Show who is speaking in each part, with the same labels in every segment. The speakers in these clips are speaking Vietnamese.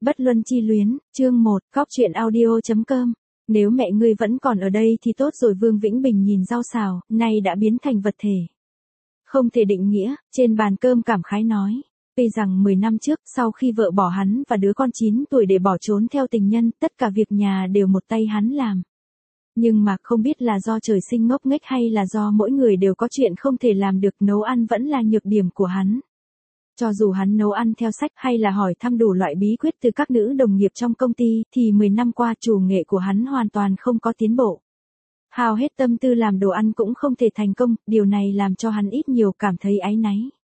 Speaker 1: Bất luân chi luyến, chương 1, Cóc truyện audio.com. Nếu mẹ ngươi vẫn còn ở đây thì tốt rồi. Vương Vĩnh Bình nhìn rau xào, nay đã biến thành vật thể không thể định nghĩa, trên bàn cơm cảm khái nói. Tuy rằng 10 năm trước, sau khi vợ bỏ hắn và đứa con 9 tuổi để bỏ trốn theo tình nhân, tất cả việc nhà đều một tay hắn làm. Nhưng mà không biết là do trời sinh ngốc nghếch hay là do mỗi người đều có chuyện không thể làm được, nấu ăn vẫn là nhược điểm của hắn. Cho dù hắn nấu ăn theo sách hay là hỏi thăm đủ loại bí quyết từ các nữ đồng nghiệp trong công ty, thì 10 năm qua chủ nghệ của hắn hoàn toàn không có tiến bộ. Hao hết tâm tư làm đồ ăn cũng không thể thành công, điều này làm cho hắn ít nhiều cảm thấy áy náy.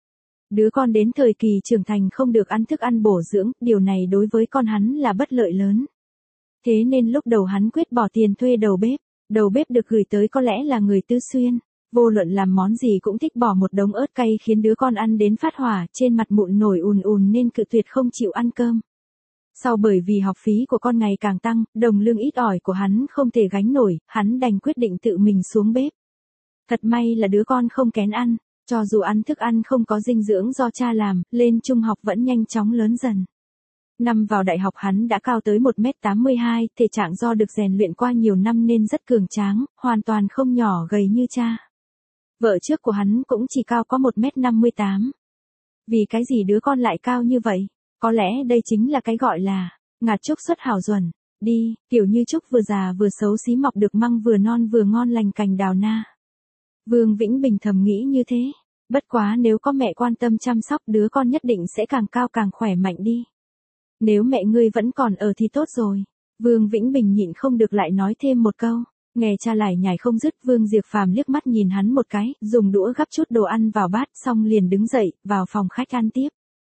Speaker 1: Đứa con đến thời kỳ trưởng thành không được ăn thức ăn bổ dưỡng, điều này đối với con hắn là bất lợi lớn. Thế nên lúc đầu hắn quyết bỏ tiền thuê đầu bếp được gửi tới có lẽ là người Tứ Xuyên. Vô luận làm món gì cũng thích bỏ một đống ớt cay khiến đứa con ăn đến phát hỏa, trên mặt mụn nổi ùn ùn nên cự tuyệt không chịu ăn cơm. Sau bởi vì học phí của con ngày càng tăng, đồng lương ít ỏi của hắn không thể gánh nổi, hắn đành quyết định tự mình xuống bếp. Thật may là đứa con không kén ăn, cho dù ăn thức ăn không có dinh dưỡng do cha làm, lên trung học vẫn nhanh chóng lớn dần. Năm vào đại học hắn đã cao tới 1m82, thể trạng do được rèn luyện qua nhiều năm nên rất cường tráng, hoàn toàn không nhỏ gầy như cha. Vợ trước của hắn cũng chỉ cao có 1m58. Vì cái gì đứa con lại cao như vậy? Có lẽ đây chính là cái gọi là ngạt trúc xuất hảo duẩn. Đi, kiểu như trúc vừa già vừa xấu xí mọc được măng vừa non vừa ngon lành cành đào na. Vương Vĩnh Bình thầm nghĩ như thế. Bất quá nếu có mẹ quan tâm chăm sóc đứa con nhất định sẽ càng cao càng khỏe mạnh đi. Nếu mẹ ngươi vẫn còn ở thì tốt rồi. Vương Vĩnh Bình nhịn không được lại nói thêm một câu. Nghe cha lải nhải không dứt, Vương Diệp Phàm liếc mắt nhìn hắn một cái, dùng đũa gắp chút đồ ăn vào bát xong liền đứng dậy, vào phòng khách ăn tiếp.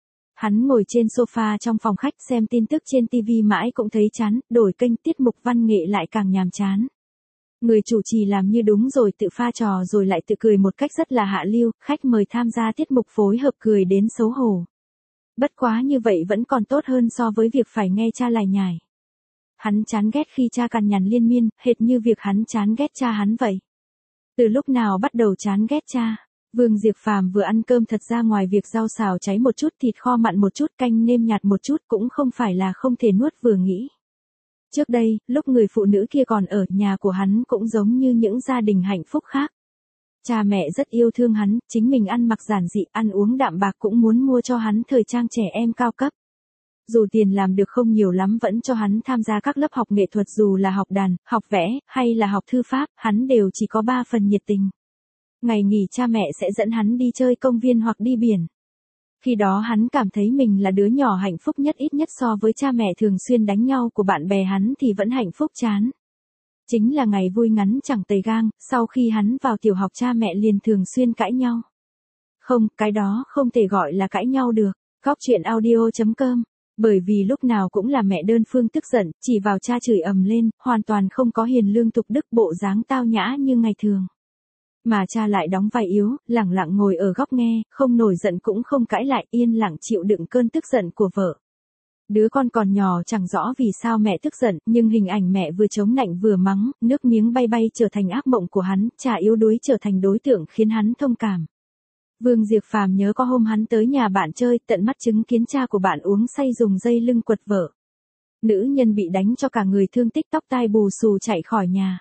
Speaker 1: Hắn ngồi trên sofa trong phòng khách xem tin tức trên TV mãi cũng thấy chán, đổi kênh tiết mục văn nghệ lại càng nhàm chán. Người chủ trì làm như đúng rồi tự pha trò rồi lại tự cười một cách rất là hạ lưu, khách mời tham gia tiết mục phối hợp cười đến xấu hổ. Bất quá như vậy vẫn còn tốt hơn so với việc phải nghe cha lải nhải. Hắn chán ghét khi cha cằn nhằn liên miên, hệt như việc hắn chán ghét cha hắn vậy. Từ lúc nào bắt đầu chán ghét cha? Vương Diệp Phàm vừa ăn cơm, thật ra ngoài việc rau xào cháy một chút, thịt kho mặn một chút, canh nêm nhạt một chút cũng không phải là không thể nuốt vừa nghĩ. Trước đây, lúc người phụ nữ kia còn ở, nhà của hắn cũng giống như những gia đình hạnh phúc khác. Cha mẹ rất yêu thương hắn, chính mình ăn mặc giản dị, ăn uống đạm bạc cũng muốn mua cho hắn thời trang trẻ em cao cấp. Dù tiền làm được không nhiều lắm vẫn cho hắn tham gia các lớp học nghệ thuật, dù là học đàn, học vẽ, hay là học thư pháp, hắn đều chỉ có 3 phần nhiệt tình. Ngày nghỉ cha mẹ sẽ dẫn hắn đi chơi công viên hoặc đi biển. Khi đó hắn cảm thấy mình là đứa nhỏ hạnh phúc nhất, ít nhất so với cha mẹ thường xuyên đánh nhau của bạn bè hắn thì vẫn hạnh phúc chán. Chính là ngày vui ngắn chẳng tầy gang, sau khi hắn vào tiểu học cha mẹ liền thường xuyên cãi nhau. Không, cái đó không thể gọi là cãi nhau được. Cóc truyện audio.com. Bởi vì lúc nào cũng là mẹ đơn phương tức giận, chỉ vào cha chửi ầm lên, hoàn toàn không có hiền lương tục đức, bộ dáng tao nhã như ngày thường. Mà cha lại đóng vai yếu, lẳng lặng ngồi ở góc nghe, không nổi giận cũng không cãi lại, yên lặng chịu đựng cơn tức giận của vợ. Đứa con còn nhỏ chẳng rõ vì sao mẹ tức giận, nhưng hình ảnh mẹ vừa chống nạnh vừa mắng, nước miếng bay bay trở thành ác mộng của hắn, cha yếu đuối trở thành đối tượng khiến hắn thông cảm. Vương Diệp Phàm nhớ có hôm hắn tới nhà bạn chơi, tận mắt chứng kiến cha của bạn uống say dùng dây lưng quật vợ. Nữ nhân bị đánh cho cả người thương tích, tóc tai bù xù chạy khỏi nhà.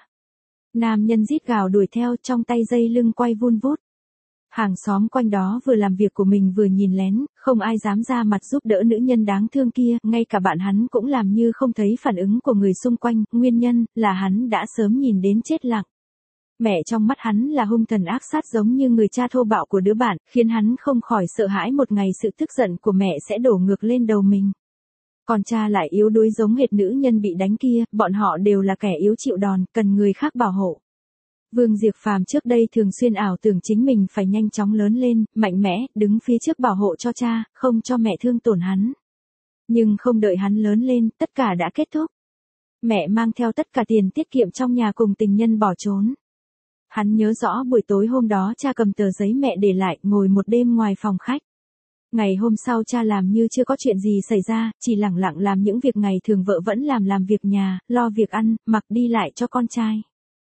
Speaker 1: Nam nhân rít gào đuổi theo, trong tay dây lưng quay vun vút. Hàng xóm quanh đó vừa làm việc của mình vừa nhìn lén, không ai dám ra mặt giúp đỡ nữ nhân đáng thương kia, ngay cả bạn hắn cũng làm như không thấy phản ứng của người xung quanh, nguyên nhân là hắn đã sớm nhìn đến chết lặng. Mẹ trong mắt hắn là hung thần ác sát giống như người cha thô bạo của đứa bạn, khiến hắn không khỏi sợ hãi một ngày sự tức giận của mẹ sẽ đổ ngược lên đầu mình. Còn cha lại yếu đuối giống hệt nữ nhân bị đánh kia, bọn họ đều là kẻ yếu chịu đòn, cần người khác bảo hộ. Vương Diệp Phàm trước đây thường xuyên ảo tưởng chính mình phải nhanh chóng lớn lên, mạnh mẽ, đứng phía trước bảo hộ cho cha, không cho mẹ thương tổn hắn. Nhưng không đợi hắn lớn lên, tất cả đã kết thúc. Mẹ mang theo tất cả tiền tiết kiệm trong nhà cùng tình nhân bỏ trốn. Hắn nhớ rõ buổi tối hôm đó cha cầm tờ giấy mẹ để lại, ngồi một đêm ngoài phòng khách. Ngày hôm sau cha làm như chưa có chuyện gì xảy ra, chỉ lẳng lặng làm những việc ngày thường vợ vẫn làm việc nhà, lo việc ăn, mặc đi lại cho con trai.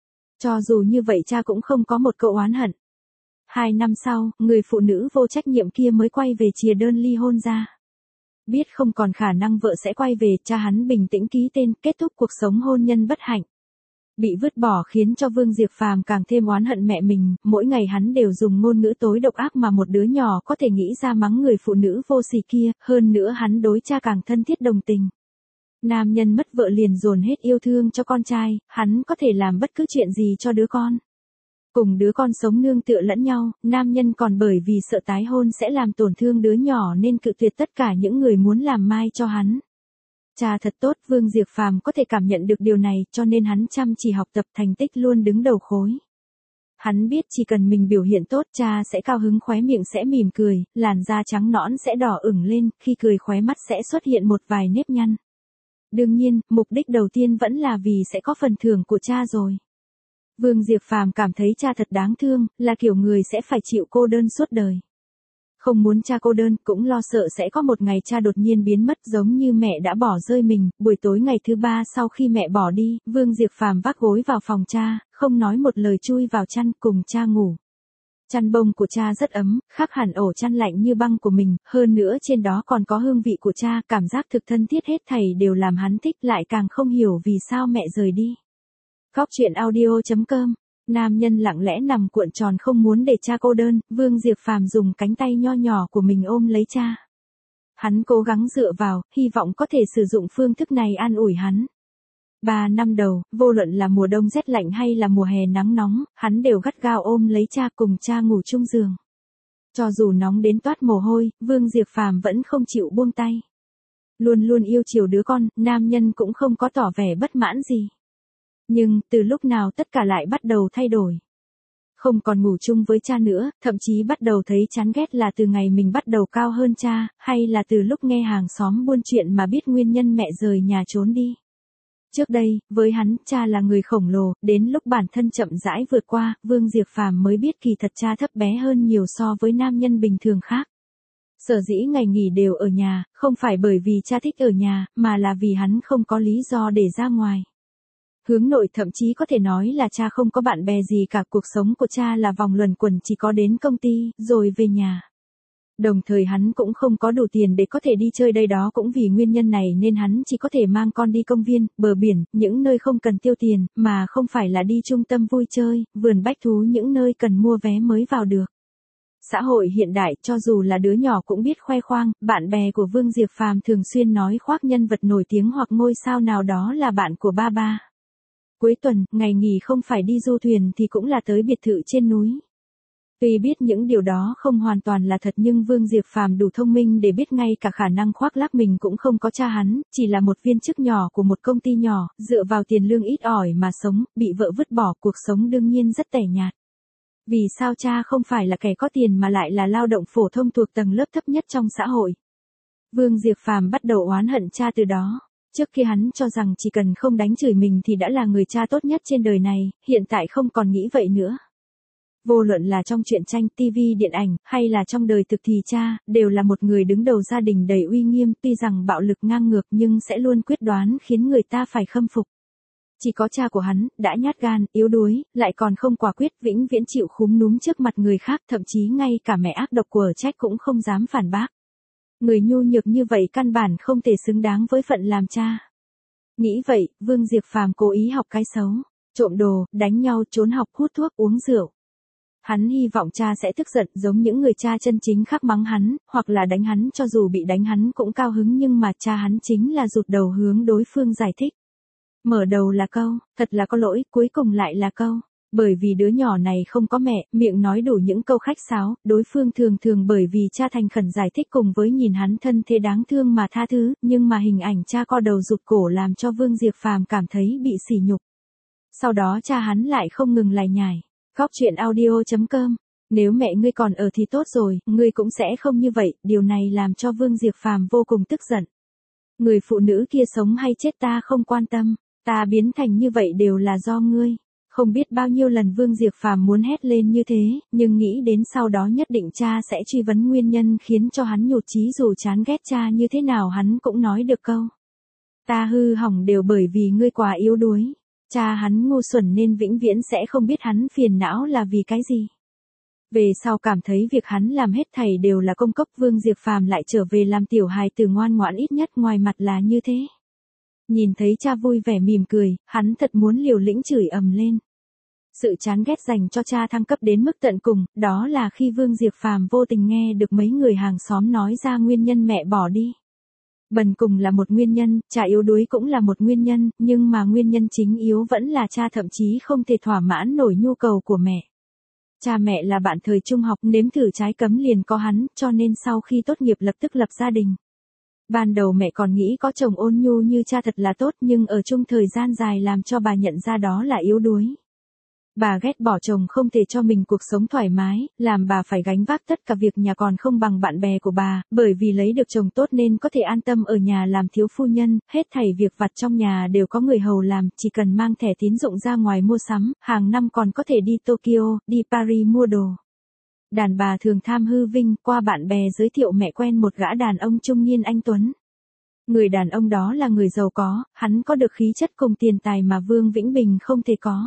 Speaker 1: Cho dù như vậy cha cũng không có một câu oán hận. 2 năm sau, người phụ nữ vô trách nhiệm kia mới quay về chìa đơn ly hôn ra. Biết không còn khả năng vợ sẽ quay về, cha hắn bình tĩnh ký tên, kết thúc cuộc sống hôn nhân bất hạnh. Bị vứt bỏ khiến cho Vương Diệp Phàm càng thêm oán hận mẹ mình, mỗi ngày hắn đều dùng ngôn ngữ tối độc ác mà một đứa nhỏ có thể nghĩ ra mắng người phụ nữ vô sỉ kia, hơn nữa hắn đối cha càng thân thiết đồng tình. Nam nhân mất vợ liền dồn hết yêu thương cho con trai, hắn có thể làm bất cứ chuyện gì cho đứa con. Cùng đứa con sống nương tựa lẫn nhau, nam nhân còn bởi vì sợ tái hôn sẽ làm tổn thương đứa nhỏ nên cự tuyệt tất cả những người muốn làm mai cho hắn. Cha thật tốt, Vương Diệp Phàm có thể cảm nhận được điều này, cho nên hắn chăm chỉ học tập, thành tích luôn đứng đầu khối. Hắn biết chỉ cần mình biểu hiện tốt, cha sẽ cao hứng, khóe miệng sẽ mỉm cười, làn da trắng nõn sẽ đỏ ửng lên, khi cười khóe mắt sẽ xuất hiện một vài nếp nhăn. Đương nhiên, mục đích đầu tiên vẫn là vì sẽ có phần thưởng của cha rồi. Vương Diệp Phàm cảm thấy cha thật đáng thương, là kiểu người sẽ phải chịu cô đơn suốt đời. Không muốn cha cô đơn, cũng lo sợ sẽ có một ngày cha đột nhiên biến mất giống như mẹ đã bỏ rơi mình. Buổi tối ngày thứ 3 sau khi mẹ bỏ đi, Vương Diệp Phàm vác gối vào phòng cha, không nói một lời chui vào chăn cùng cha ngủ. Chăn bông của cha rất ấm, khác hẳn ổ chăn lạnh như băng của mình, hơn nữa trên đó còn có hương vị của cha, cảm giác thực thân thiết hết thảy đều làm hắn thích, lại càng không hiểu vì sao mẹ rời đi. Góc truyện audio.com. Nam nhân lặng lẽ nằm cuộn tròn không muốn để cha cô đơn, Vương Diệp Phàm dùng cánh tay nho nhỏ của mình ôm lấy cha. Hắn cố gắng dựa vào, hy vọng có thể sử dụng phương thức này an ủi hắn. 3 năm đầu, vô luận là mùa đông rét lạnh hay là mùa hè nắng nóng, hắn đều gắt gao ôm lấy cha cùng cha ngủ chung giường. Cho dù nóng đến toát mồ hôi, Vương Diệp Phàm vẫn không chịu buông tay. Luôn luôn yêu chiều đứa con, nam nhân cũng không có tỏ vẻ bất mãn gì. Nhưng, từ lúc nào tất cả lại bắt đầu thay đổi. Không còn ngủ chung với cha nữa, thậm chí bắt đầu thấy chán ghét là từ ngày mình bắt đầu cao hơn cha, hay là từ lúc nghe hàng xóm buôn chuyện mà biết nguyên nhân mẹ rời nhà trốn đi. Trước đây, với hắn, cha là người khổng lồ, đến lúc bản thân chậm rãi vượt qua, Vương Diệp Phàm mới biết kỳ thật cha thấp bé hơn nhiều so với nam nhân bình thường khác. Sở dĩ ngày nghỉ đều ở nhà, không phải bởi vì cha thích ở nhà, mà là vì hắn không có lý do để ra ngoài. Hướng nội thậm chí có thể nói là cha không có bạn bè gì cả, cuộc sống của cha là vòng luẩn quẩn chỉ có đến công ty, rồi về nhà. Đồng thời hắn cũng không có đủ tiền để có thể đi chơi, đây đó cũng vì nguyên nhân này nên hắn chỉ có thể mang con đi công viên, bờ biển, những nơi không cần tiêu tiền, mà không phải là đi trung tâm vui chơi, vườn bách thú, những nơi cần mua vé mới vào được. Xã hội hiện đại, cho dù là đứa nhỏ cũng biết khoe khoang, bạn bè của Vương Diệp Phàm thường xuyên nói khoác nhân vật nổi tiếng hoặc ngôi sao nào đó là bạn của ba ba. Cuối tuần, ngày nghỉ không phải đi du thuyền thì cũng là tới biệt thự trên núi. Tuy biết những điều đó không hoàn toàn là thật nhưng Vương Diệp Phàm đủ thông minh để biết ngay cả khả năng khoác lác mình cũng không có cha hắn, chỉ là một viên chức nhỏ của một công ty nhỏ, dựa vào tiền lương ít ỏi mà sống, bị vợ vứt bỏ, cuộc sống đương nhiên rất tẻ nhạt. Vì sao cha không phải là kẻ có tiền mà lại là lao động phổ thông thuộc tầng lớp thấp nhất trong xã hội? Vương Diệp Phàm bắt đầu oán hận cha từ đó. Trước khi hắn cho rằng chỉ cần không đánh chửi mình thì đã là người cha tốt nhất trên đời này, hiện tại không còn nghĩ vậy nữa. Vô luận là trong truyện tranh, TV, điện ảnh, hay là trong đời thực thì cha, đều là một người đứng đầu gia đình đầy uy nghiêm, tuy rằng bạo lực ngang ngược nhưng sẽ luôn quyết đoán khiến người ta phải khâm phục. Chỉ có cha của hắn, đã nhát gan, yếu đuối, lại còn không quả quyết, vĩnh viễn chịu khúm núm trước mặt người khác, thậm chí ngay cả mẹ ác độc của Trách cũng không dám phản bác. Người nhu nhược như vậy căn bản không thể xứng đáng với phận làm cha. Nghĩ vậy, Vương Diệp Phàm cố ý học cái xấu, trộm đồ, đánh nhau, trốn học, hút thuốc, uống rượu. Hắn hy vọng cha sẽ tức giận giống những người cha chân chính khác mắng hắn, hoặc là đánh hắn, cho dù bị đánh hắn cũng cao hứng, nhưng mà cha hắn chính là rụt đầu hướng đối phương giải thích. Mở đầu là câu, thật là có lỗi, cuối cùng lại là câu. Bởi vì đứa nhỏ này không có mẹ, miệng nói đủ những câu khách sáo, đối phương thường bởi vì cha thành khẩn giải thích cùng với nhìn hắn thân thế đáng thương mà tha thứ, nhưng mà hình ảnh cha co đầu rụt cổ làm cho Vương Diệp Phàm cảm thấy bị sỉ nhục. Sau đó cha hắn lại không ngừng lải nhải. Góc truyện audio.com. Nếu mẹ ngươi còn ở thì tốt rồi, ngươi cũng sẽ không như vậy, điều này làm cho Vương Diệp Phàm vô cùng tức giận. Người phụ nữ kia sống hay chết ta không quan tâm, ta biến thành như vậy đều là do ngươi. Không biết bao nhiêu lần Vương Diệp Phàm muốn hét lên như thế, nhưng nghĩ đến sau đó nhất định cha sẽ truy vấn nguyên nhân khiến cho hắn nhụt chí, dù chán ghét cha như thế nào hắn cũng nói được câu. Ta hư hỏng đều bởi vì ngươi quá yếu đuối. Cha hắn ngu xuẩn nên vĩnh viễn sẽ không biết hắn phiền não là vì cái gì. Về sau cảm thấy việc hắn làm hết thảy đều là công cốc, Vương Diệp Phàm lại trở về làm tiểu hài tử ngoan ngoãn, ít nhất ngoài mặt là như thế. Nhìn thấy cha vui vẻ mỉm cười, hắn thật muốn liều lĩnh chửi ầm lên. Sự chán ghét dành cho cha thăng cấp đến mức tận cùng, đó là khi Vương Diệp Phàm vô tình nghe được mấy người hàng xóm nói ra nguyên nhân mẹ bỏ đi. Bần cùng là một nguyên nhân, cha yếu đuối cũng là một nguyên nhân, nhưng mà nguyên nhân chính yếu vẫn là cha thậm chí không thể thỏa mãn nổi nhu cầu của mẹ. Cha mẹ là bạn thời trung học, nếm thử trái cấm liền có hắn, cho nên sau khi tốt nghiệp lập tức lập gia đình. Ban đầu mẹ còn nghĩ có chồng ôn nhu như cha thật là tốt, nhưng ở chung thời gian dài làm cho bà nhận ra đó là yếu đuối. Bà ghét bỏ chồng không thể cho mình cuộc sống thoải mái, làm bà phải gánh vác tất cả việc nhà còn không bằng bạn bè của bà, bởi vì lấy được chồng tốt nên có thể an tâm ở nhà làm thiếu phu nhân, hết thảy việc vặt trong nhà đều có người hầu làm, chỉ cần mang thẻ tín dụng ra ngoài mua sắm, hàng năm còn có thể đi Tokyo, đi Paris mua đồ. Đàn bà thường tham hư vinh, qua bạn bè giới thiệu mẹ quen một gã đàn ông trung niên anh tuấn. Người đàn ông đó là người giàu có, hắn có được khí chất cùng tiền tài mà Vương Vĩnh Bình không thể có.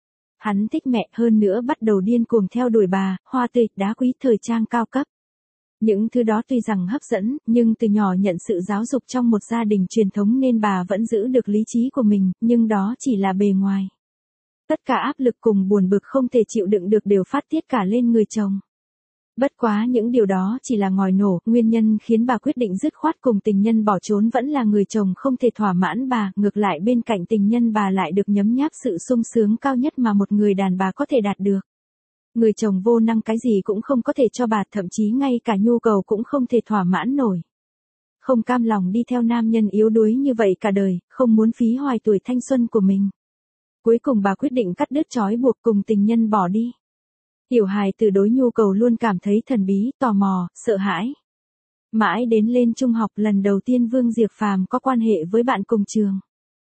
Speaker 1: Hắn thích mẹ, hơn nữa bắt đầu điên cuồng theo đuổi bà, hoa tươi, đá quý, thời trang cao cấp. Những thứ đó tuy rằng hấp dẫn, nhưng từ nhỏ nhận sự giáo dục trong một gia đình truyền thống nên bà vẫn giữ được lý trí của mình, nhưng đó chỉ là bề ngoài. Tất cả áp lực cùng buồn bực không thể chịu đựng được đều phát tiết cả lên người chồng. Bất quá những điều đó chỉ là ngòi nổ, nguyên nhân khiến bà quyết định dứt khoát cùng tình nhân bỏ trốn vẫn là người chồng không thể thỏa mãn bà, ngược lại bên cạnh tình nhân bà lại được nhấm nháp sự sung sướng cao nhất mà một người đàn bà có thể đạt được. Người chồng vô năng cái gì cũng không có thể cho bà, thậm chí ngay cả nhu cầu cũng không thể thỏa mãn nổi. Không cam lòng đi theo nam nhân yếu đuối như vậy cả đời, không muốn phí hoài tuổi thanh xuân của mình. Cuối cùng bà quyết định cắt đứt trói buộc cùng tình nhân bỏ đi. Tiểu hài từ đối nhu cầu luôn cảm thấy thần bí, tò mò, sợ hãi. Mãi đến lên trung học lần đầu tiên Vương Diệp Phàm có quan hệ với bạn cùng trường.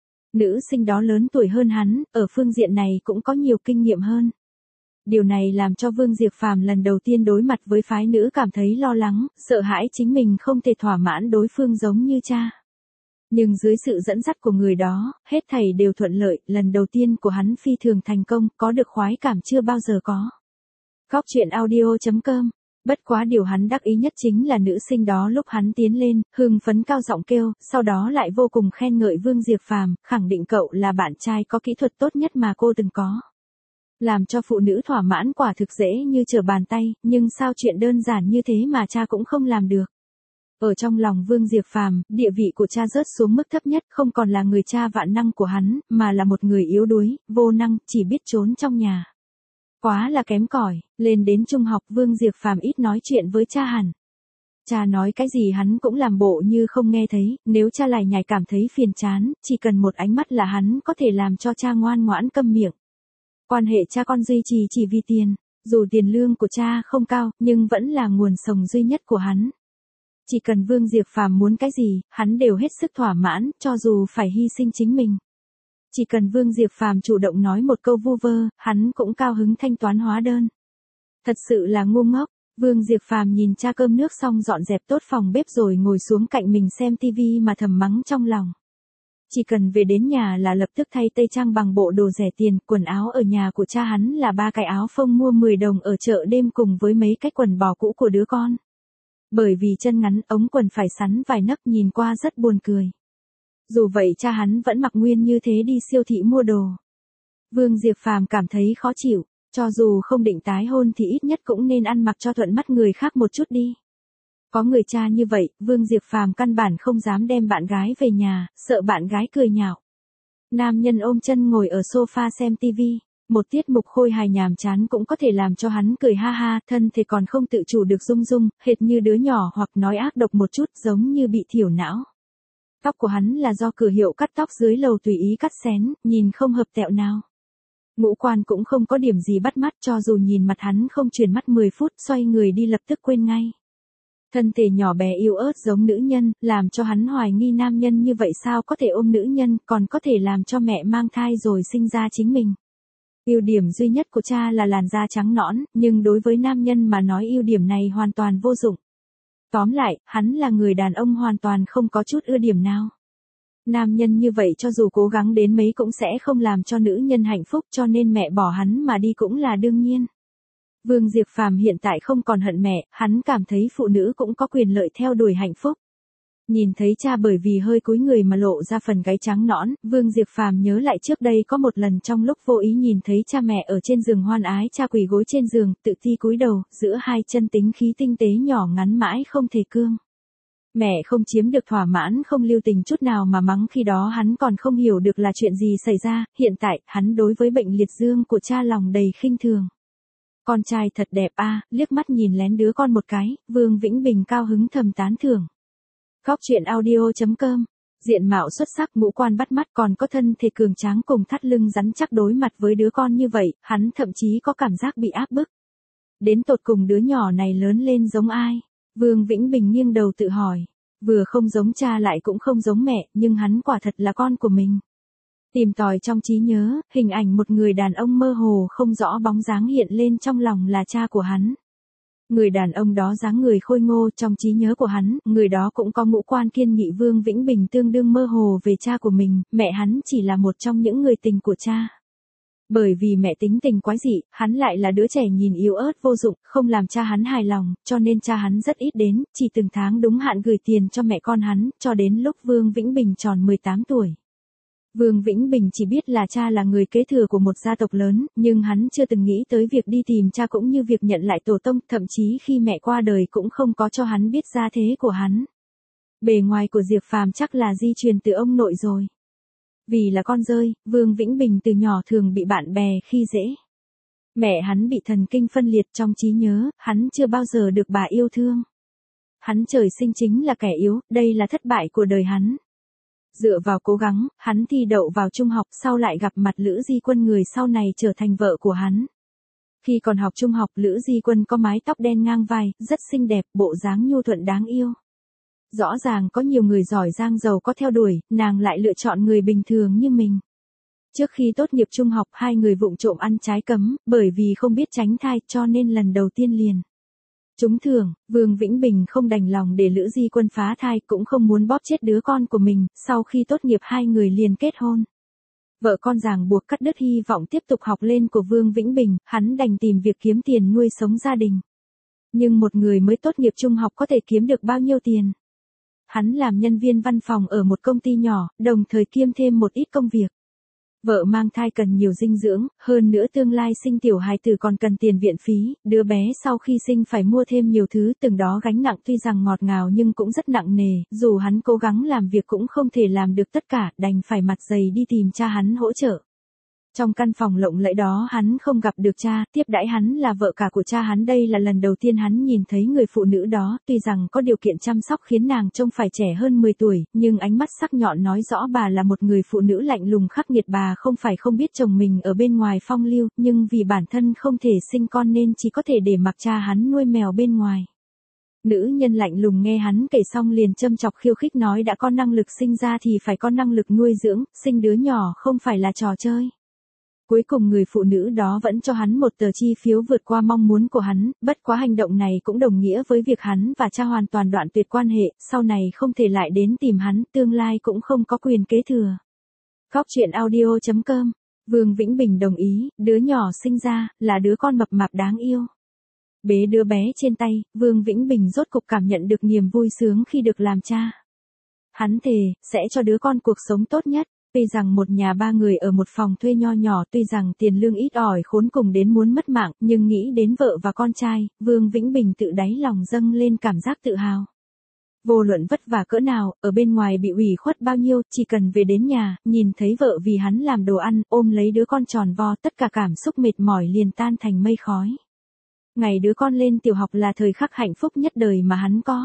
Speaker 1: Nữ sinh đó lớn tuổi hơn hắn, ở phương diện này cũng có nhiều kinh nghiệm hơn. Điều này làm cho Vương Diệp Phàm lần đầu tiên đối mặt với phái nữ cảm thấy lo lắng, sợ hãi chính mình không thể thỏa mãn đối phương giống như cha. Nhưng dưới sự dẫn dắt của người đó, hết thảy đều thuận lợi, lần đầu tiên của hắn phi thường thành công, có được khoái cảm chưa bao giờ có. Góc truyện audio.com. Bất quá điều hắn đắc ý nhất chính là nữ sinh đó lúc hắn tiến lên, hưng phấn cao giọng kêu, sau đó lại vô cùng khen ngợi Vương Diệp Phàm, khẳng định cậu là bạn trai có kỹ thuật tốt nhất mà cô từng có. Làm cho phụ nữ thỏa mãn quả thực dễ như trở bàn tay, nhưng sao chuyện đơn giản như thế mà cha cũng không làm được. Ở trong lòng Vương Diệp Phàm, địa vị của cha rớt xuống mức thấp nhất, không còn là người cha vạn năng của hắn, mà là một người yếu đuối, vô năng, chỉ biết trốn trong nhà. Quá là kém cỏi, lên đến trung học Vương Diệp Phàm ít nói chuyện với cha hẳn. Cha nói cái gì hắn cũng làm bộ như không nghe thấy, nếu cha lải nhải cảm thấy phiền chán, chỉ cần một ánh mắt là hắn có thể làm cho cha ngoan ngoãn câm miệng. Quan hệ cha con duy trì chỉ vì tiền, dù tiền lương của cha không cao, nhưng vẫn là nguồn sống duy nhất của hắn. Chỉ cần Vương Diệp Phàm muốn cái gì, hắn đều hết sức thỏa mãn, cho dù phải hy sinh chính mình. Chỉ cần Vương Diệp Phàm chủ động nói một câu vu vơ, hắn cũng cao hứng thanh toán hóa đơn. Thật sự là ngu ngốc. Vương Diệp Phàm nhìn cha cơm nước xong dọn dẹp tốt phòng bếp rồi ngồi xuống cạnh mình xem tivi mà thầm mắng trong lòng. Chỉ cần về đến nhà là lập tức thay tây trang bằng bộ đồ rẻ tiền, quần áo ở nhà của cha hắn là 3 cái áo phông mua 10 đồng ở chợ đêm cùng với mấy cái quần bò cũ của đứa con. Bởi vì chân ngắn, ống quần phải sắn vài nấc nhìn qua rất buồn cười. Dù vậy cha hắn vẫn mặc nguyên như thế đi siêu thị mua đồ. Vương Diệp Phàm cảm thấy khó chịu, cho dù không định tái hôn thì ít nhất cũng nên ăn mặc cho thuận mắt người khác một chút đi. Có người cha như vậy, Vương Diệp Phàm căn bản không dám đem bạn gái về nhà, sợ bạn gái cười nhạo. Nam nhân ôm chân ngồi ở sofa xem tivi, một tiết mục khôi hài nhàm chán cũng có thể làm cho hắn cười ha ha, thân thể còn không tự chủ được rung rung, hệt như đứa nhỏ hoặc nói ác độc một chút giống như bị thiểu não. Tóc của hắn là do cửa hiệu cắt tóc dưới lầu tùy ý cắt xén, nhìn không hợp tẹo nào. Ngũ quan cũng không có điểm gì bắt mắt, cho dù nhìn mặt hắn không chuyển mắt 10 phút, xoay người đi lập tức quên ngay. Thân thể nhỏ bé yếu ớt giống nữ nhân, làm cho hắn hoài nghi nam nhân như vậy sao có thể ôm nữ nhân, còn có thể làm cho mẹ mang thai rồi sinh ra chính mình. Ưu điểm duy nhất của cha là làn da trắng nõn, nhưng đối với nam nhân mà nói ưu điểm này hoàn toàn vô dụng. Tóm lại, hắn là người đàn ông hoàn toàn không có chút ưu điểm nào. Nam nhân như vậy cho dù cố gắng đến mấy cũng sẽ không làm cho nữ nhân hạnh phúc, cho nên mẹ bỏ hắn mà đi cũng là đương nhiên. Vương Diệp Phàm hiện tại không còn hận mẹ, hắn cảm thấy phụ nữ cũng có quyền lợi theo đuổi hạnh phúc. Nhìn thấy cha bởi vì hơi cúi người mà lộ ra phần gáy trắng nõn, Vương Diệp Phàm nhớ lại trước đây có một lần trong lúc vô ý nhìn thấy cha mẹ ở trên giường hoan ái, cha quỳ gối trên giường, tự ti cúi đầu, giữa hai chân tính khí tinh tế nhỏ ngắn mãi không thể cương. Mẹ không chiếm được thỏa mãn, không lưu tình chút nào mà mắng, khi đó hắn còn không hiểu được là chuyện gì xảy ra, hiện tại, hắn đối với bệnh liệt dương của cha lòng đầy khinh thường. Con trai thật đẹp a, liếc mắt nhìn lén đứa con một cái, Vương Vĩnh Bình cao hứng thầm tán thưởng. Góc truyện audio.com, diện mạo xuất sắc, ngũ quan bắt mắt, còn có thân thể cường tráng cùng thắt lưng rắn chắc, đối mặt với đứa con như vậy, hắn thậm chí có cảm giác bị áp bức. Đến tột cùng đứa nhỏ này lớn lên giống ai? Vương Vĩnh Bình nghiêng đầu tự hỏi, vừa không giống cha lại cũng không giống mẹ, nhưng hắn quả thật là con của mình. Tìm tòi trong trí nhớ, hình ảnh một người đàn ông mơ hồ không rõ bóng dáng hiện lên trong lòng là cha của hắn. Người đàn ông đó dáng người khôi ngô, trong trí nhớ của hắn, người đó cũng có ngũ quan kiên nghị. Vương Vĩnh Bình tương đương mơ hồ về cha của mình, mẹ hắn chỉ là một trong những người tình của cha. Bởi vì mẹ tính tình quái dị, hắn lại là đứa trẻ nhìn yếu ớt vô dụng, không làm cha hắn hài lòng, cho nên cha hắn rất ít đến, chỉ từng tháng đúng hạn gửi tiền cho mẹ con hắn, cho đến lúc Vương Vĩnh Bình tròn 18 tuổi. Vương Vĩnh Bình chỉ biết là cha là người kế thừa của một gia tộc lớn, nhưng hắn chưa từng nghĩ tới việc đi tìm cha cũng như việc nhận lại tổ tông, thậm chí khi mẹ qua đời cũng không có cho hắn biết gia thế của hắn. Bề ngoài của Diệp Phàm chắc là di truyền từ ông nội rồi. Vì là con rơi, Vương Vĩnh Bình từ nhỏ thường bị bạn bè khi dễ. Mẹ hắn bị thần kinh phân liệt, trong trí nhớ, hắn chưa bao giờ được bà yêu thương. Hắn trời sinh chính là kẻ yếu, đây là thất bại của đời hắn. Dựa vào cố gắng, hắn thi đậu vào trung học, sau lại gặp mặt Lữ Di Quân, người sau này trở thành vợ của hắn. Khi còn học trung học, Lữ Di Quân có mái tóc đen ngang vai, rất xinh đẹp, bộ dáng nhu thuận đáng yêu. Rõ ràng có nhiều người giỏi giang giàu có theo đuổi, nàng lại lựa chọn người bình thường như mình. Trước khi tốt nghiệp trung học, hai người vụng trộm ăn trái cấm, bởi vì không biết tránh thai, cho nên lần đầu tiên liền trúng thưởng. Vương Vĩnh Bình không đành lòng để Lữ Di Quân phá thai, cũng không muốn bóp chết đứa con của mình, sau khi tốt nghiệp hai người liền kết hôn. Vợ con ràng buộc cắt đứt hy vọng tiếp tục học lên của Vương Vĩnh Bình, hắn đành tìm việc kiếm tiền nuôi sống gia đình. Nhưng một người mới tốt nghiệp trung học có thể kiếm được bao nhiêu tiền? Hắn làm nhân viên văn phòng ở một công ty nhỏ, đồng thời kiêm thêm một ít công việc. Vợ mang thai cần nhiều dinh dưỡng, hơn nữa tương lai sinh tiểu hài tử còn cần tiền viện phí, đứa bé sau khi sinh phải mua thêm nhiều thứ, từng đó gánh nặng tuy rằng ngọt ngào nhưng cũng rất nặng nề, dù hắn cố gắng làm việc cũng không thể làm được tất cả, đành phải mặt dày đi tìm cha hắn hỗ trợ. Trong căn phòng lộng lẫy đó hắn không gặp được cha, tiếp đãi hắn là vợ cả của cha hắn, đây là lần đầu tiên hắn nhìn thấy người phụ nữ đó, tuy rằng có điều kiện chăm sóc khiến nàng trông phải trẻ hơn 10 tuổi, nhưng ánh mắt sắc nhọn nói rõ bà là một người phụ nữ lạnh lùng khắc nghiệt. Bà không phải không biết chồng mình ở bên ngoài phong lưu, nhưng vì bản thân không thể sinh con nên chỉ có thể để mặc cha hắn nuôi mèo bên ngoài. Nữ nhân lạnh lùng nghe hắn kể xong liền châm chọc khiêu khích nói đã có năng lực sinh ra thì phải có năng lực nuôi dưỡng, sinh đứa nhỏ không phải là trò chơi. Cuối cùng người phụ nữ đó vẫn cho hắn một tờ chi phiếu vượt qua mong muốn của hắn, bất quá hành động này cũng đồng nghĩa với việc hắn và cha hoàn toàn đoạn tuyệt quan hệ, sau này không thể lại đến tìm hắn, tương lai cũng không có quyền kế thừa. Góc truyện audio.com, Vương Vĩnh Bình đồng ý, đứa nhỏ sinh ra, là đứa con mập mạp đáng yêu. Bế đứa bé trên tay, Vương Vĩnh Bình rốt cục cảm nhận được niềm vui sướng khi được làm cha. Hắn thề, sẽ cho đứa con cuộc sống tốt nhất. Tuy rằng một nhà ba người ở một phòng thuê nho nhỏ, tuy rằng tiền lương ít ỏi khốn cùng đến muốn mất mạng, nhưng nghĩ đến vợ và con trai, Vương Vĩnh Bình tự đáy lòng dâng lên cảm giác tự hào. Vô luận vất vả cỡ nào, ở bên ngoài bị ủy khuất bao nhiêu, chỉ cần về đến nhà, nhìn thấy vợ vì hắn làm đồ ăn, ôm lấy đứa con tròn vo, tất cả cảm xúc mệt mỏi liền tan thành mây khói. Ngày đứa con lên tiểu học là thời khắc hạnh phúc nhất đời mà hắn có.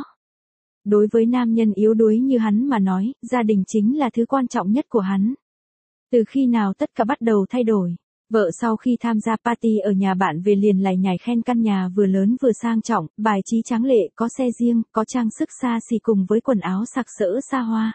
Speaker 1: Đối với nam nhân yếu đuối như hắn mà nói, gia đình chính là thứ quan trọng nhất của hắn. Từ khi nào tất cả bắt đầu thay đổi, vợ sau khi tham gia party ở nhà bạn về liền lải nhải khen căn nhà vừa lớn vừa sang trọng, bài trí tráng lệ, có xe riêng, có trang sức xa xỉ cùng với quần áo sặc sỡ xa hoa.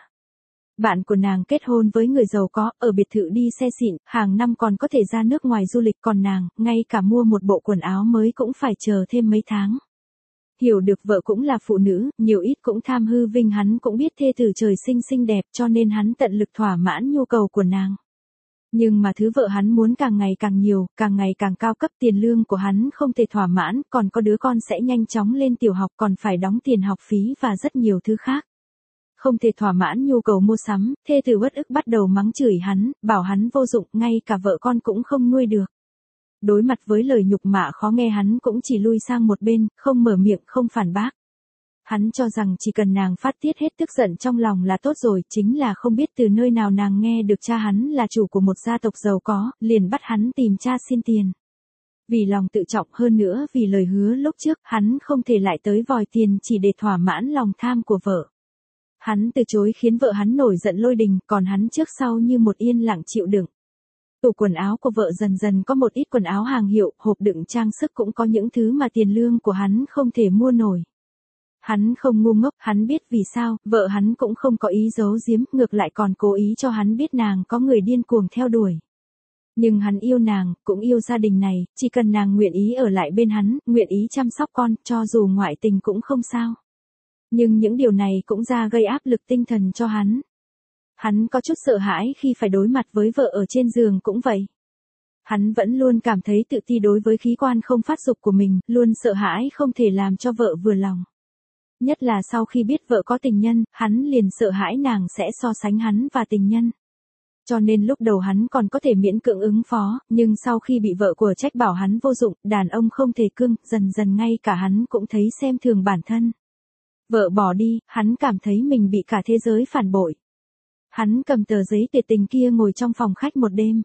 Speaker 1: Bạn của nàng kết hôn với người giàu có, ở biệt thự đi xe xịn, hàng năm còn có thể ra nước ngoài du lịch, còn nàng, ngay cả mua một bộ quần áo mới cũng phải chờ thêm mấy tháng. Hiểu được vợ cũng là phụ nữ, nhiều ít cũng tham hư vinh, hắn cũng biết thê tử trời sinh xinh đẹp cho nên hắn tận lực thỏa mãn nhu cầu của nàng. Nhưng mà thứ vợ hắn muốn càng ngày càng nhiều, càng ngày càng cao cấp, tiền lương của hắn không thể thỏa mãn, còn có đứa con sẽ nhanh chóng lên tiểu học, còn phải đóng tiền học phí và rất nhiều thứ khác. Không thể thỏa mãn nhu cầu mua sắm, thê tử uất ức bắt đầu mắng chửi hắn, bảo hắn vô dụng, ngay cả vợ con cũng không nuôi được. Đối mặt với lời nhục mạ khó nghe hắn cũng chỉ lui sang một bên, không mở miệng, không phản bác. Hắn cho rằng chỉ cần nàng phát tiết hết tức giận trong lòng là tốt rồi, chính là không biết từ nơi nào nàng nghe được cha hắn là chủ của một gia tộc giàu có, liền bắt hắn tìm cha xin tiền. Vì lòng tự trọng hơn nữa vì lời hứa lúc trước, hắn không thể lại tới vòi tiền chỉ để thỏa mãn lòng tham của vợ. Hắn từ chối khiến vợ hắn nổi giận lôi đình, còn hắn trước sau như một yên lặng chịu đựng. Tủ quần áo của vợ dần dần có một ít quần áo hàng hiệu, hộp đựng trang sức cũng có những thứ mà tiền lương của hắn không thể mua nổi. Hắn không ngu ngốc, hắn biết vì sao, vợ hắn cũng không có ý giấu giếm, ngược lại còn cố ý cho hắn biết nàng có người điên cuồng theo đuổi. Nhưng hắn yêu nàng, cũng yêu gia đình này, chỉ cần nàng nguyện ý ở lại bên hắn, nguyện ý chăm sóc con, cho dù ngoại tình cũng không sao. Nhưng những điều này cũng ra gây áp lực tinh thần cho hắn. Hắn có chút sợ hãi khi phải đối mặt với vợ ở trên giường cũng vậy. Hắn vẫn luôn cảm thấy tự ti đối với khí quan không phát dục của mình, luôn sợ hãi không thể làm cho vợ vừa lòng. Nhất là sau khi biết vợ có tình nhân, hắn liền sợ hãi nàng sẽ so sánh hắn và tình nhân. Cho nên lúc đầu hắn còn có thể miễn cưỡng ứng phó, nhưng sau khi bị vợ của trách bảo hắn vô dụng, đàn ông không thể cưng, dần dần ngay cả hắn cũng thấy xem thường bản thân. Vợ bỏ đi, hắn cảm thấy mình bị cả thế giới phản bội. Hắn cầm tờ giấy tuyệt tình kia ngồi trong phòng khách một đêm.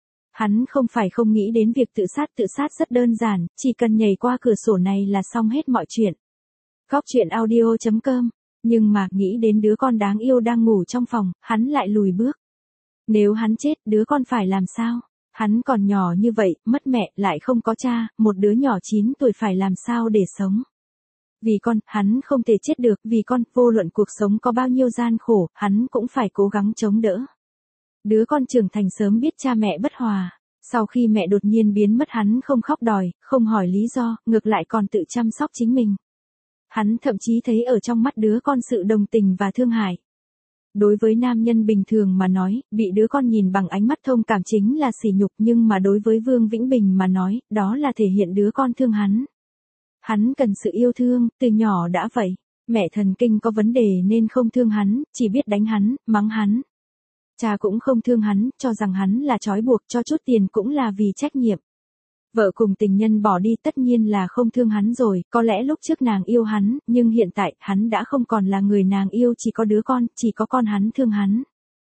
Speaker 1: Hắn không phải không nghĩ đến việc tự sát rất đơn giản, chỉ cần nhảy qua cửa sổ này là xong hết mọi chuyện. Góc chuyện audio.com, nhưng mà nghĩ đến đứa con đáng yêu đang ngủ trong phòng, hắn lại lùi bước. Nếu hắn chết, đứa con phải làm sao? Hắn còn nhỏ như vậy, mất mẹ, lại không có cha, một đứa nhỏ 9 tuổi phải làm sao để sống? Vì con, hắn không thể chết được, vì con, vô luận cuộc sống có bao nhiêu gian khổ, hắn cũng phải cố gắng chống đỡ. Đứa con trưởng thành sớm biết cha mẹ bất hòa. Sau khi mẹ đột nhiên biến mất hắn không khóc đòi, không hỏi lý do, ngược lại còn tự chăm sóc chính mình. Hắn thậm chí thấy ở trong mắt đứa con sự đồng tình và thương hại. Đối với nam nhân bình thường mà nói, bị đứa con nhìn bằng ánh mắt thông cảm chính là sỉ nhục, nhưng mà đối với Vương Vĩnh Bình mà nói, đó là thể hiện đứa con thương hắn. Hắn cần sự yêu thương, từ nhỏ đã vậy. Mẹ thần kinh có vấn đề nên không thương hắn, chỉ biết đánh hắn, mắng hắn. Cha cũng không thương hắn, cho rằng hắn là trói buộc, cho chút tiền cũng là vì trách nhiệm. Vợ cùng tình nhân bỏ đi tất nhiên là không thương hắn rồi, có lẽ lúc trước nàng yêu hắn, nhưng hiện tại, hắn đã không còn là người nàng yêu, chỉ có đứa con, chỉ có con hắn thương hắn.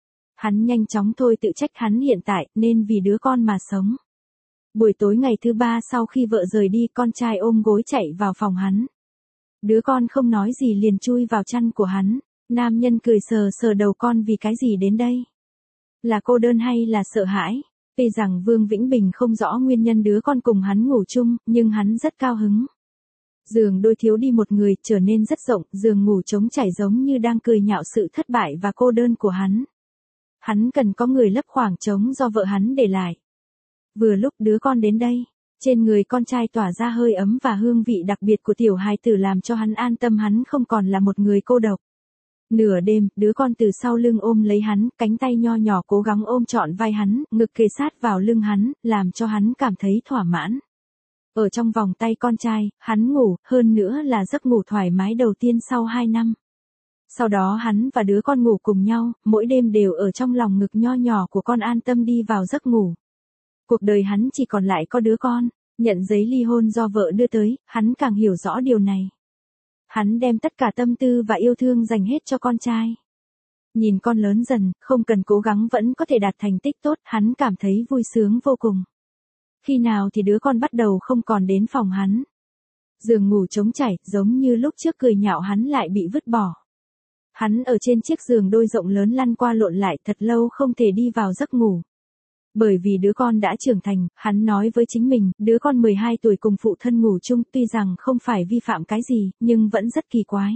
Speaker 1: Hắn nhanh chóng thôi tự trách hắn hiện tại, nên vì đứa con mà sống. Buổi tối ngày thứ 3 sau khi vợ rời đi, con trai ôm gối chạy vào phòng hắn. Đứa con không nói gì liền chui vào chăn của hắn. Nam nhân cười sờ sờ đầu con, vì cái gì đến đây? Là cô đơn hay là sợ hãi? Tuy rằng Vương Vĩnh Bình không rõ nguyên nhân đứa con cùng hắn ngủ chung, nhưng hắn rất cao hứng. Giường đôi thiếu đi một người, trở nên rất rộng, giường ngủ trống trải giống như đang cười nhạo sự thất bại và cô đơn của hắn. Hắn cần có người lấp khoảng trống do vợ hắn để lại. Vừa lúc đứa con đến đây, trên người con trai tỏa ra hơi ấm và hương vị đặc biệt của tiểu hài tử làm cho hắn an tâm, hắn không còn là một người cô độc. Nửa đêm, đứa con từ sau lưng ôm lấy hắn, cánh tay nho nhỏ cố gắng ôm trọn vai hắn, ngực kề sát vào lưng hắn, làm cho hắn cảm thấy thỏa mãn. Ở trong vòng tay con trai, hắn ngủ, hơn nữa là giấc ngủ thoải mái đầu tiên sau 2 năm. Sau đó hắn và đứa con ngủ cùng nhau, mỗi đêm đều ở trong lòng ngực nho nhỏ của con an tâm đi vào giấc ngủ. Cuộc đời hắn chỉ còn lại có đứa con, nhận giấy ly hôn do vợ đưa tới, hắn càng hiểu rõ điều này. Hắn đem tất cả tâm tư và yêu thương dành hết cho con trai. Nhìn con lớn dần, không cần cố gắng vẫn có thể đạt thành tích tốt, hắn cảm thấy vui sướng vô cùng. Khi nào thì đứa con bắt đầu không còn đến phòng hắn. Giường ngủ trống trải, giống như lúc trước cười nhạo hắn lại bị vứt bỏ. Hắn ở trên chiếc giường đôi rộng lớn lăn qua lộn lại thật lâu không thể đi vào giấc ngủ. Bởi vì đứa con đã trưởng thành, hắn nói với chính mình, đứa con 12 tuổi cùng phụ thân ngủ chung, tuy rằng không phải vi phạm cái gì, nhưng vẫn rất kỳ quái.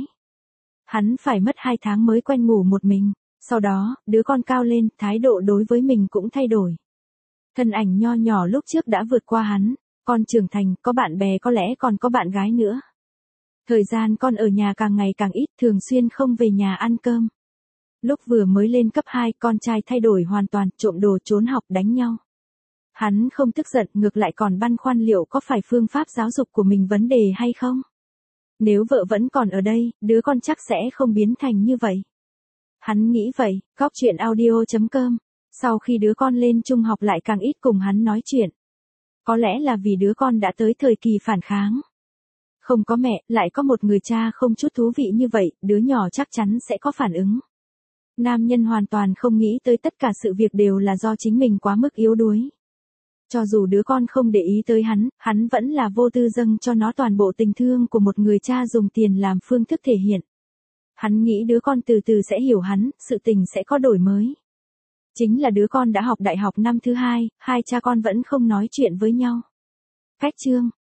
Speaker 1: Hắn phải mất 2 tháng mới quen ngủ một mình. Sau đó, đứa con cao lên, thái độ đối với mình cũng thay đổi. Thân ảnh nho nhỏ lúc trước đã vượt qua hắn, con trưởng thành, có bạn bè, có lẽ còn có bạn gái nữa. Thời gian con ở nhà càng ngày càng ít, thường xuyên không về nhà ăn cơm. Lúc vừa mới lên cấp 2, con trai thay đổi hoàn toàn, trộm đồ trốn học đánh nhau. Hắn không tức giận, ngược lại còn băn khoăn liệu có phải phương pháp giáo dục của mình vấn đề hay không. Nếu vợ vẫn còn ở đây, đứa con chắc sẽ không biến thành như vậy. Hắn nghĩ vậy, Góc Chuyện Audio.com. Sau khi đứa con lên trung học lại càng ít cùng hắn nói chuyện. Có lẽ là vì đứa con đã tới thời kỳ phản kháng. Không có mẹ, lại có một người cha không chút thú vị như vậy, đứa nhỏ chắc chắn sẽ có phản ứng. Nam nhân hoàn toàn không nghĩ tới tất cả sự việc đều là do chính mình quá mức yếu đuối. Cho dù đứa con không để ý tới hắn vẫn là vô tư dâng cho nó toàn bộ tình thương của một người cha dùng tiền làm phương thức thể hiện. Hắn nghĩ đứa con từ từ sẽ hiểu hắn, sự tình sẽ có đổi mới. Chính là đứa con đã học đại học năm thứ 2, hai cha con vẫn không nói chuyện với nhau. Cách chương